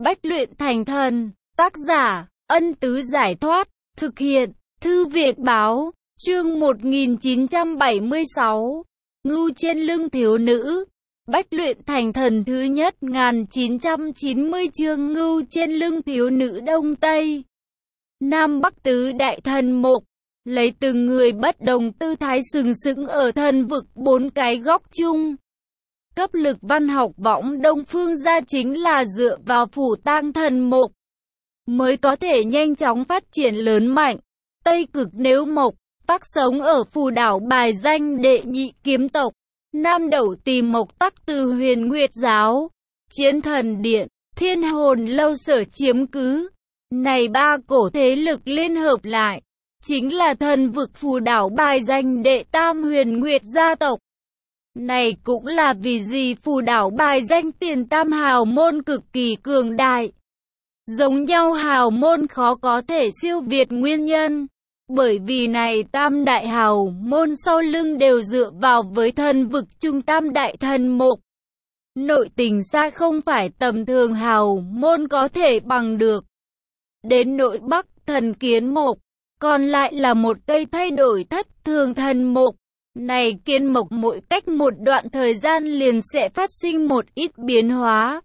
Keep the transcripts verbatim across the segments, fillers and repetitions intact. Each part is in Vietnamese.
Bách luyện thành thần. Tác giả, Ân Tứ Giải Thoát. Thực hiện, Thư viện Báo. Chương một nghìn chín trăm bảy mươi sáu. Ngưu trên lưng thiếu nữ. Bách luyện thành thần thứ nhất một nghìn chín trăm chín mươi chương ngưu trên lưng thiếu nữ Đông Tây. Nam Bắc tứ đại thần mục. Lấy từng người bất đồng tư thái sừng sững ở thần vực bốn cái góc chung. Cấp lực văn học võng Đông Phương gia chính là dựa vào phủ tang thần mục mới có thể nhanh chóng phát triển lớn mạnh. Tây cực nếu mộc, tắc sống ở phù đảo bài danh đệ nhị kiếm tộc. Nam đẩu tìm mộc tắc từ huyền nguyệt giáo, chiến thần điện, thiên hồn lâu sở chiếm cứ. Này ba cổ thế lực liên hợp lại, chính là thần vực phù đảo bài danh đệ tam huyền nguyệt gia tộc. Này cũng là vì gì phù đảo bài danh tiền tam hào môn cực kỳ cường đại. Giống nhau hào môn khó có thể siêu việt nguyên nhân. Bởi vì này tam đại hào môn sau lưng đều dựa vào với thần vực trung tam đại thần mục. Nội tình xa không phải tầm thường hào môn có thể bằng được. Đến nội bắc thần kiến mục, còn lại là một cây thay đổi thất thường thần mục. Này kiến mộc mỗi cách một đoạn thời gian liền sẽ phát sinh một ít biến hóa.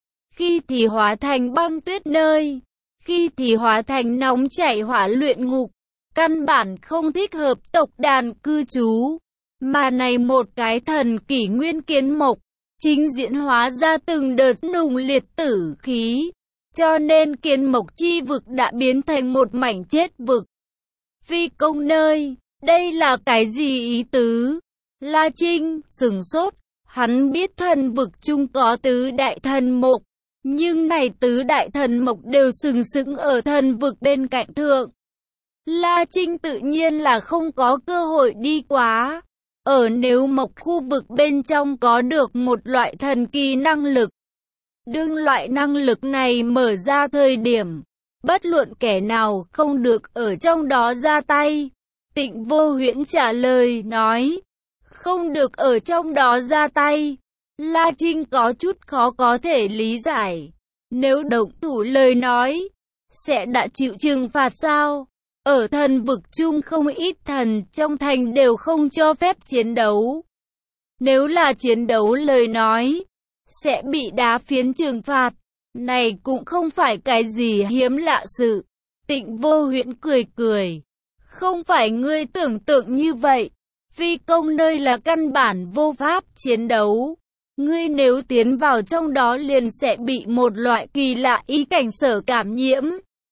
Khi thì hóa thành băng tuyết nơi, khi thì hóa thành nóng chảy hỏa luyện ngục. Căn bản không thích hợp tộc đàn cư trú. Mà này một cái thần kỷ nguyên kiến mộc, chính diễn hóa ra từng đợt nùng liệt tử khí. Cho nên kiến mộc chi vực đã biến thành một mảnh chết vực. Phi công nơi, đây là cái gì ý tứ? La Trinh sửng sốt, hắn biết thần vực chung có tứ đại thần mộc, nhưng này tứ đại thần mộc đều sừng sững ở thần vực bên cạnh thượng. La Trinh tự nhiên là không có cơ hội đi quá. Ở nếu mộc khu vực bên trong có được một loại thần kỳ năng lực. Đương loại năng lực này mở ra thời điểm, bất luận kẻ nào không được ở trong đó ra tay. Tịnh Vô Huyễn trả lời nói, không được ở trong đó ra tay. La Trinh có chút khó có thể lý giải. Nếu động thủ lời nói, sẽ đã chịu trừng phạt sao? Ở thần vực chung không ít thần trong thành đều không cho phép chiến đấu. Nếu là chiến đấu lời nói, sẽ bị đá phiến trừng phạt. Này cũng không phải cái gì hiếm lạ sự. Tịnh Vô Huyễn cười cười. Không phải ngươi tưởng tượng như vậy. Phi công nơi là căn bản vô pháp chiến đấu. Ngươi nếu tiến vào trong đó liền sẽ bị một loại kỳ lạ ý cảnh sở cảm nhiễm.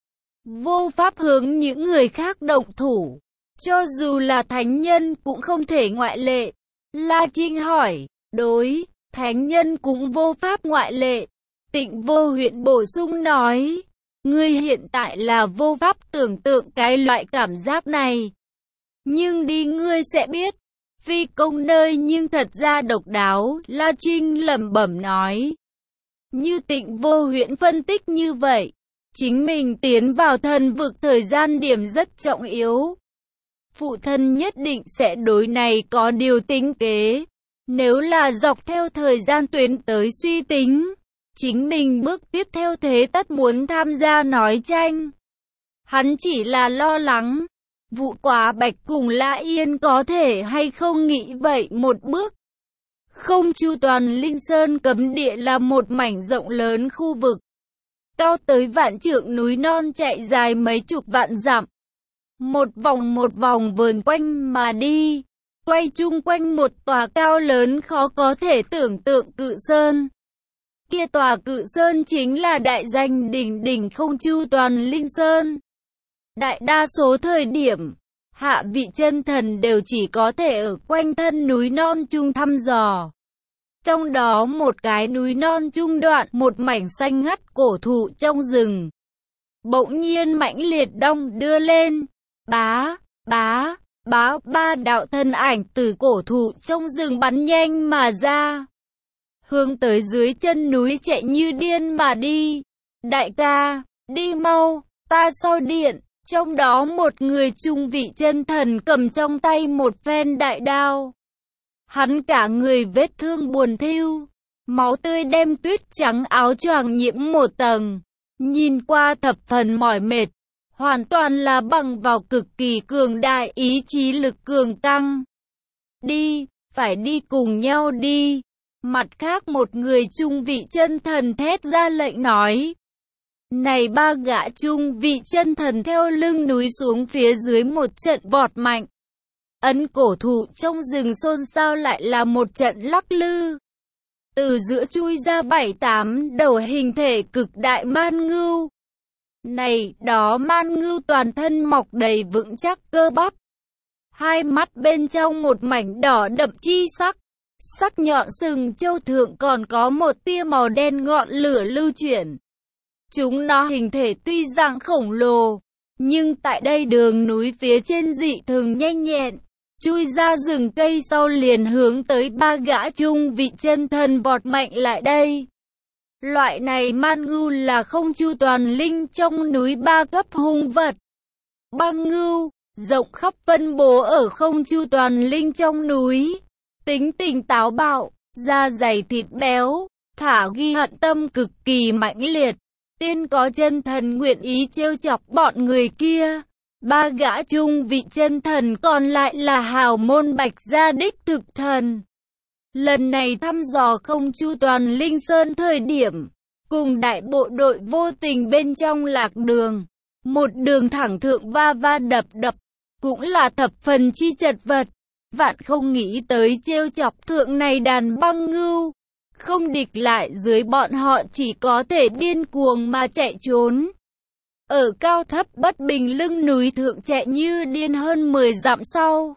Vô pháp hướng những người khác động thủ. Cho dù là thánh nhân cũng không thể ngoại lệ. La Trinh hỏi, đối, thánh nhân cũng vô pháp ngoại lệ. Tịnh Vô Huyễn bổ sung nói, ngươi hiện tại là vô pháp tưởng tượng cái loại cảm giác này. Nhưng đi ngươi sẽ biết, phi công nơi nhưng thật ra độc đáo, La Trinh lẩm bẩm nói. Như Tịnh Vô Huyễn phân tích như vậy, chính mình tiến vào thần vực thời gian điểm rất trọng yếu. Phụ thân nhất định sẽ đối này có điều tính kế. Nếu là dọc theo thời gian tuyến tới suy tính, chính mình bước tiếp theo thế tất muốn tham gia nói tranh. Hắn chỉ là lo lắng, Vũ Quá Bạch cùng La Yên có thể hay không nghĩ vậy một bước. Không chu toàn Linh Sơn cấm địa là một mảnh rộng lớn khu vực. Cao tới vạn trượng núi non chạy dài mấy chục vạn dặm. Một vòng một vòng vờn quanh mà đi. Quay chung quanh một tòa cao lớn khó có thể tưởng tượng cự sơn. Kia tòa cự sơn chính là đại danh đỉnh đỉnh không chu toàn Linh Sơn. Đại đa số thời điểm, hạ vị chân thần đều chỉ có thể ở quanh thân núi non chung thăm dò. Trong đó một cái núi non trung đoạn, một mảnh xanh ngắt cổ thụ trong rừng. Bỗng nhiên mãnh liệt đong đưa lên, bá, bá, bá, ba đạo thân ảnh từ cổ thụ trong rừng bắn nhanh mà ra. Hướng tới dưới chân núi chạy như điên mà đi. Đại ca, đi mau, ta sau điện. Trong đó một người trung vị chân thần cầm trong tay một phen đại đao. Hắn cả người vết thương buồn thiu, Máu tươi đem tuyết trắng áo choàng nhiễm một tầng. Nhìn qua thập phần mỏi mệt. Hoàn toàn là bằng vào cực kỳ cường đại ý chí lực cường tăng. Đi, phải đi cùng nhau đi. Mặt khác một người trung vị chân thần thét ra lệnh nói. Này ba gã trung vị chân thần theo lưng núi xuống phía dưới một trận vọt mạnh. Ấn cổ thụ trong rừng xôn xao lại là một trận lắc lư. Từ giữa chui ra bảy tám đầu hình thể cực đại man ngưu. Này, đó man ngưu toàn thân mọc đầy vững chắc cơ bắp. Hai mắt bên trong một mảnh đỏ đậm chi sắc. Sắc nhọn sừng châu thượng còn có một tia màu đen ngọn lửa lưu chuyển. Chúng nó hình thể tuy rằng khổng lồ, nhưng tại đây đường núi phía trên dị thường nhanh nhẹn. Chui ra rừng cây sau liền hướng tới ba gã trung vị chân thần vọt mạnh lại đây. Loại này man ngưu là không chu toàn linh trong núi ba cấp hung vật. Băng ngưu, rộng khắp phân bố ở không chu toàn linh trong núi. Tính tình táo bạo, da dày thịt béo, thả ghi hận tâm cực kỳ mãnh liệt. Tiên có chân thần nguyện ý trêu chọc bọn người kia. Ba gã trung vị chân thần còn lại là hào môn Bạch Gia đích thực thần. Lần này thăm dò không chu toàn linh sơn thời điểm, cùng đại bộ đội vô tình bên trong lạc đường. Một đường thẳng thượng va va đập đập, cũng là thập phần chi chật vật. Vạn không nghĩ tới trêu chọc thượng này đàn băng ngưu. Không địch lại dưới bọn họ chỉ có thể điên cuồng mà chạy trốn. Ở cao thấp bất bình lưng núi thượng chạy như điên hơn mười dặm sau.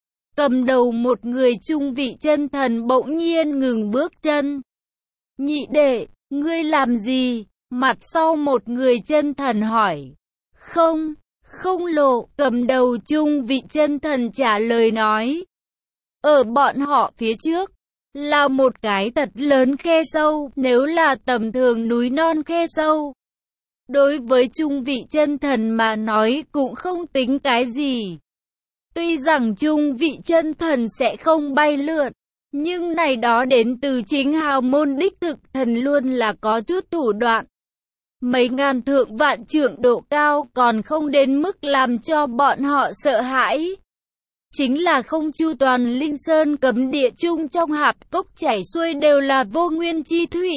Cầm đầu một người trung vị chân thần bỗng nhiên ngừng bước chân. Nhị đệ, ngươi làm gì? Mặt sau một người chân thần hỏi. Không, không lộ, cầm đầu trung vị chân thần trả lời nói. Ở bọn họ phía trước, là một cái thật lớn khe sâu, nếu là tầm thường núi non khe sâu. Đối với trung vị chân thần mà nói cũng không tính cái gì. Tuy rằng trung vị chân thần sẽ không bay lượn, nhưng này đó đến từ chính hào môn đích thực thần luôn là có chút thủ đoạn. Mấy ngàn thượng vạn trượng độ cao còn không đến mức làm cho bọn họ sợ hãi. Chính là không chu toàn linh sơn cấm địa chung trong hạp cốc chảy xuôi đều là vô nguyên chi thủy.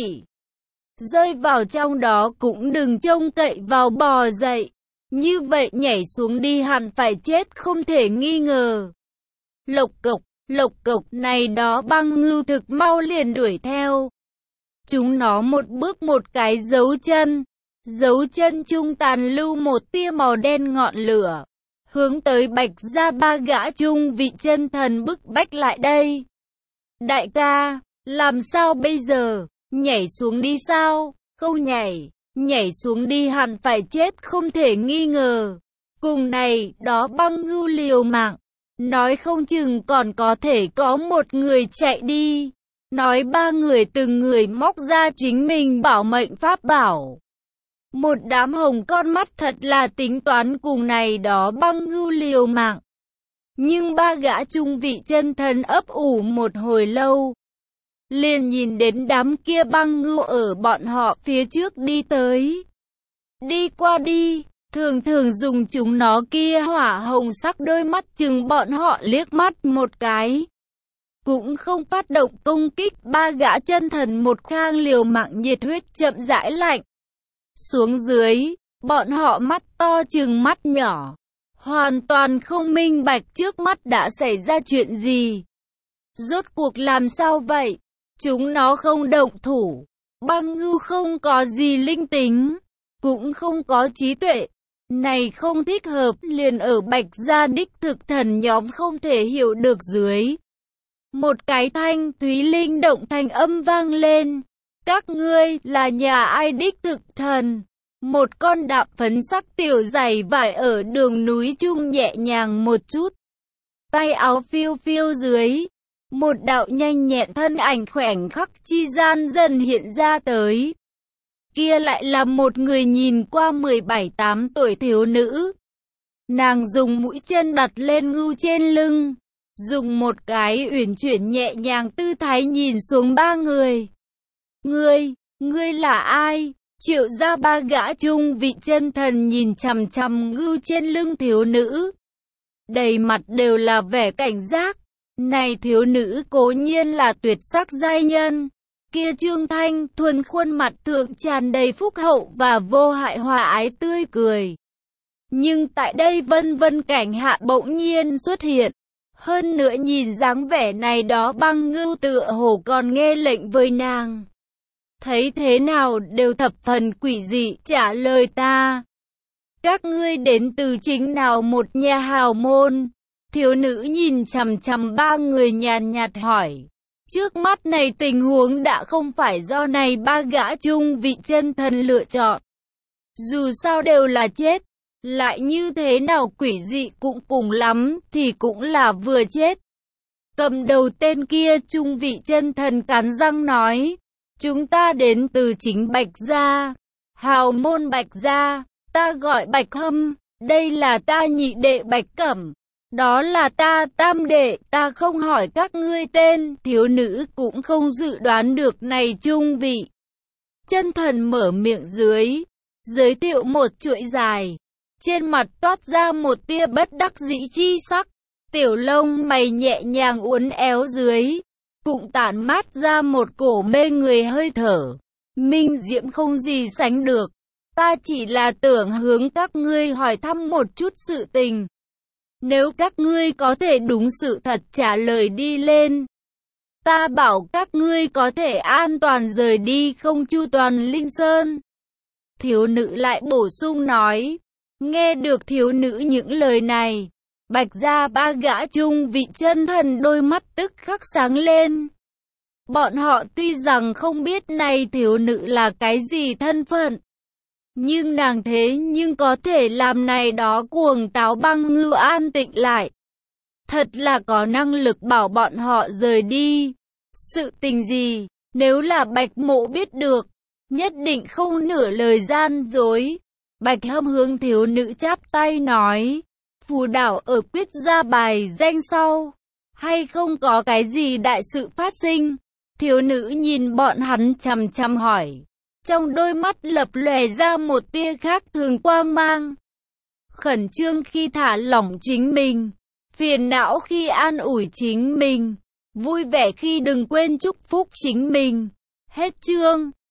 Rơi vào trong đó cũng đừng trông cậy vào bò dậy. Như vậy nhảy xuống đi hẳn phải chết không thể nghi ngờ. Lộc cộc, lộc cộc này đó băng ngưu thực mau liền đuổi theo. Chúng nó một bước một cái dấu chân. Dấu chân trung tàn lưu một tia màu đen ngọn lửa. Hướng tới Bạch Gia ba gã trung vị chân thần bức bách lại đây. Đại ca, làm sao bây giờ? Nhảy xuống đi sao? Không nhảy, nhảy xuống đi hẳn phải chết không thể nghi ngờ. Cùng này, đó băng ngưu liều mạng. Nói không chừng còn có thể có một người chạy đi. Nói ba người từng người móc ra chính mình bảo mệnh pháp bảo. Một đám hồng con mắt thật là tính toán cùng này đó băng ngưu liều mạng. Nhưng ba gã trung vị chân thần ấp ủ một hồi lâu. Liền nhìn đến đám kia băng ngưu ở bọn họ phía trước đi tới. Đi qua đi, thường thường dùng chúng nó kia hỏa hồng sắc đôi mắt chừng bọn họ liếc mắt một cái. Cũng không phát động công kích ba gã chân thần một khang liều mạng nhiệt huyết chậm rãi lạnh. Xuống dưới, bọn họ mắt to chừng mắt nhỏ. Hoàn toàn không minh bạch trước mắt đã xảy ra chuyện gì. Rốt cuộc làm sao vậy? Chúng nó không động thủ. Băng ngưu không có gì linh tính, cũng không có trí tuệ. Này không thích hợp, liền ở Bạch Gia đích thực thần nhóm không thể hiểu được dưới. Một cái thanh thúy linh động thanh âm vang lên. Các ngươi là nhà ai đích thực thần? Một con đạp phấn sắc tiểu giày vải ở đường núi trung nhẹ nhàng một chút. Tay áo phiêu phiêu dưới. Một đạo nhanh nhẹn thân ảnh khoảnh khắc chi gian dần hiện ra tới. Kia lại là một người nhìn qua mười bảy tám tuổi thiếu nữ. Nàng dùng mũi chân đặt lên ngưu trên lưng. Dùng một cái uyển chuyển nhẹ nhàng tư thái nhìn xuống ba người. Ngươi, ngươi là ai? Triệu gia ba gã trung vị chân thần nhìn chằm chằm ngưu trên lưng thiếu nữ. Đầy mặt đều là vẻ cảnh giác. Này thiếu nữ cố nhiên là tuyệt sắc giai nhân. Kia Trương Thanh thuần khuôn mặt thượng tràn đầy phúc hậu và vô hại hòa ái tươi cười. Nhưng tại đây vân vân cảnh hạ bỗng nhiên xuất hiện. Hơn nữa nhìn dáng vẻ này đó băng ngưu tựa hồ còn nghe lệnh với nàng. Thấy thế nào đều thập phần quỷ dị, trả lời ta. Các ngươi đến từ chính nào một nhà hào môn? Thiếu nữ nhìn chằm chằm ba người nhàn nhạt hỏi. Trước mắt này tình huống đã không phải do này ba gã trung vị chân thần lựa chọn. Dù sao đều là chết. Lại như thế nào quỷ dị cũng cùng lắm thì cũng là vừa chết. Cầm đầu tên kia trung vị chân thần cắn răng nói. Chúng ta đến từ chính Bạch Gia. Hào môn Bạch Gia. Ta gọi Bạch Hâm. Đây là ta nhị đệ Bạch Cẩm. Đó là ta tam đệ. Ta không hỏi các ngươi tên. Thiếu nữ cũng không dự đoán được này trung vị chân thần mở miệng dưới. Giới thiệu một chuỗi dài. Trên mặt toát ra một tia bất đắc dĩ chi sắc. Tiểu lông mày nhẹ nhàng uốn éo dưới. Cũng tản mát ra một cổ mê người hơi thở. Minh diễm không gì sánh được. Ta chỉ là tưởng hướng các ngươi hỏi thăm một chút sự tình. Nếu các ngươi có thể đúng sự thật trả lời đi lên. Ta bảo các ngươi có thể an toàn rời đi không chu toàn Linh Sơn. Thiếu nữ lại bổ sung nói. Nghe được thiếu nữ những lời này. Bạch Gia ba gã trung vị chân thần đôi mắt tức khắc sáng lên. Bọn họ tuy rằng không biết này thiếu nữ là cái gì thân phận. Nhưng nàng thế nhưng có thể làm này đó cuồng táo băng ngưu an tịnh lại. Thật là có năng lực bảo bọn họ rời đi. Sự tình gì, nếu là Bạch Mộ biết được, nhất định không nửa lời gian dối. Bạch Hâm hướng thiếu nữ chắp tay nói. Phù đảo ở quyết ra bài danh sau. Hay không có cái gì đại sự phát sinh? Thiếu nữ nhìn bọn hắn chằm chằm hỏi. Trong đôi mắt lập lòe ra một tia khác thường quang mang. Khẩn trương khi thả lỏng chính mình. Phiền não khi an ủi chính mình. Vui vẻ khi đừng quên chúc phúc chính mình. Hết chương.